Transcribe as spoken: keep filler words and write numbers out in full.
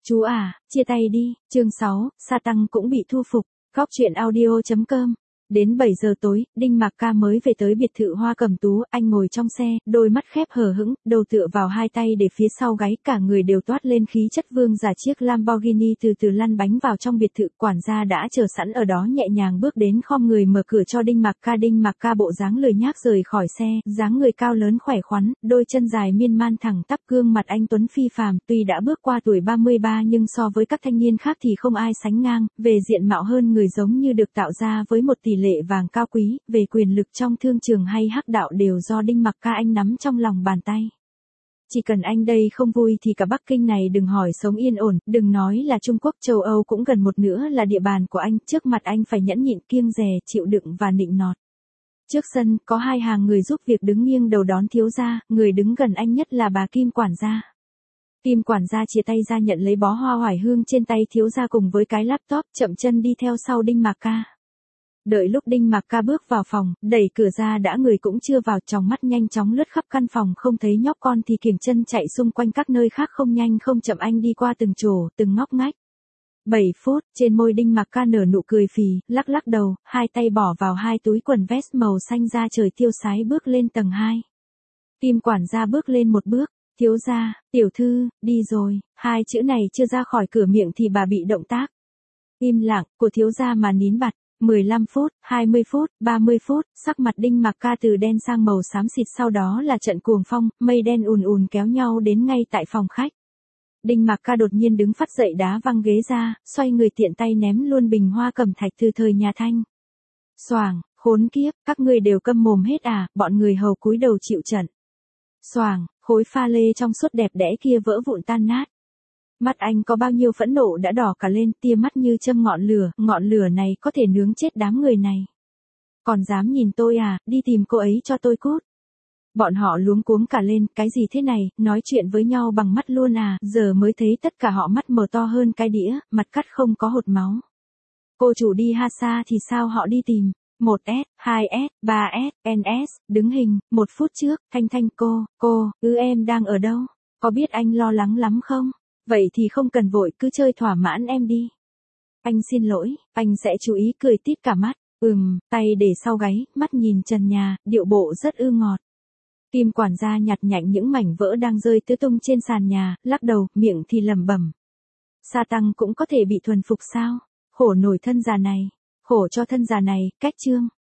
Chú à, chia tay đi, chương sáu, Sa Tăng cũng bị thu phục, góc truyện audio chấm com. Đến bảy giờ tối, Đinh Mạc Ca mới về tới biệt thự Hoa Cẩm Tú, anh ngồi trong xe, đôi mắt khép hờ hững, đầu tựa vào hai tay để phía sau gáy, cả người đều toát lên khí chất vương giả. Chiếc Lamborghini từ từ lăn bánh vào trong biệt thự, quản gia đã chờ sẵn ở đó nhẹ nhàng bước đến khom người mở cửa cho Đinh Mạc Ca. Đinh Mạc Ca bộ dáng lười nhác rời khỏi xe, dáng người cao lớn khỏe khoắn, đôi chân dài miên man thẳng tắp, gương mặt anh tuấn phi phàm, tuy đã bước qua tuổi ba mươi ba nhưng so với các thanh niên khác thì không ai sánh ngang, về diện mạo hơn người giống như được tạo ra với một tỷ lệ vàng cao quý, về quyền lực trong thương trường hay hắc đạo đều do Đinh Mạc Ca anh nắm trong lòng bàn tay. Chỉ cần anh đây không vui thì cả Bắc Kinh này đừng hỏi sống yên ổn, đừng nói là Trung Quốc, châu Âu cũng gần một nửa là địa bàn của anh, trước mặt anh phải nhẫn nhịn, kiêng dè, chịu đựng và nịnh nọt. Trước sân, có hai hàng người giúp việc đứng nghiêng đầu đón thiếu gia, người đứng gần anh nhất là bà Kim quản gia. Kim quản gia chia tay ra nhận lấy bó hoa oải hương trên tay thiếu gia cùng với cái laptop, chậm chân đi theo sau Đinh Mạc Ca. Đợi lúc Đinh Mạc Ca bước vào phòng, đẩy cửa ra đã người cũng chưa vào, tròng mắt nhanh chóng lướt khắp căn phòng, không thấy nhóc con thì kiềng chân chạy xung quanh các nơi khác, không nhanh không chậm anh đi qua từng chỗ, từng ngóc ngách. bảy phút, trên môi Đinh Mạc Ca nở nụ cười phì, lắc lắc đầu, hai tay bỏ vào hai túi quần vest màu xanh da trời tiêu sái bước lên tầng hai. Kim quản gia bước lên một bước, thiếu gia, tiểu thư, đi rồi, hai chữ này chưa ra khỏi cửa miệng thì bà bị động tác. Im lặng, của thiếu gia mà nín bặt. mười lăm phút, hai mươi phút, ba mươi phút, sắc mặt Đinh Mạc Ca từ đen sang màu xám xịt, sau đó là trận cuồng phong, mây đen ùn ùn kéo nhau đến ngay tại phòng khách. Đinh Mạc Ca đột nhiên đứng phát dậy đá văng ghế ra, xoay người tiện tay ném luôn bình hoa cẩm thạch từ thời nhà Thanh. Xoàng, khốn kiếp, các ngươi đều câm mồm hết à, bọn người hầu cúi đầu chịu trận. Xoàng, khối pha lê trong suốt đẹp đẽ kia vỡ vụn tan nát. Mắt anh có bao nhiêu phẫn nộ đã đỏ cả lên, tia mắt như châm ngọn lửa, ngọn lửa này có thể nướng chết đám người này. Còn dám nhìn tôi à, đi tìm cô ấy cho tôi cút. Bọn họ luống cuống cả lên, cái gì thế này, nói chuyện với nhau bằng mắt luôn à, giờ mới thấy tất cả họ mắt mở to hơn cái đĩa, mặt cắt không có hột máu. Cô chủ đi ha xa thì sao họ đi tìm. một S, hai S, ba S, en ét, đứng hình, một phút trước, Thanh Thanh cô, cô, ư em đang ở đâu? Có biết anh lo lắng lắm không? Vậy thì không cần vội, cứ chơi thỏa mãn em đi. Anh xin lỗi, anh sẽ chú ý, cười tít cả mắt. Ừm, tay để sau gáy, mắt nhìn trần nhà, điệu bộ rất ư ngọt. Kim quản gia nhặt nhạnh những mảnh vỡ đang rơi tứ tung trên sàn nhà, lắc đầu, miệng thì lẩm bẩm. Sa Tăng cũng có thể bị thuần phục sao? Khổ nổi thân già này, khổ cho thân già này, cách chương.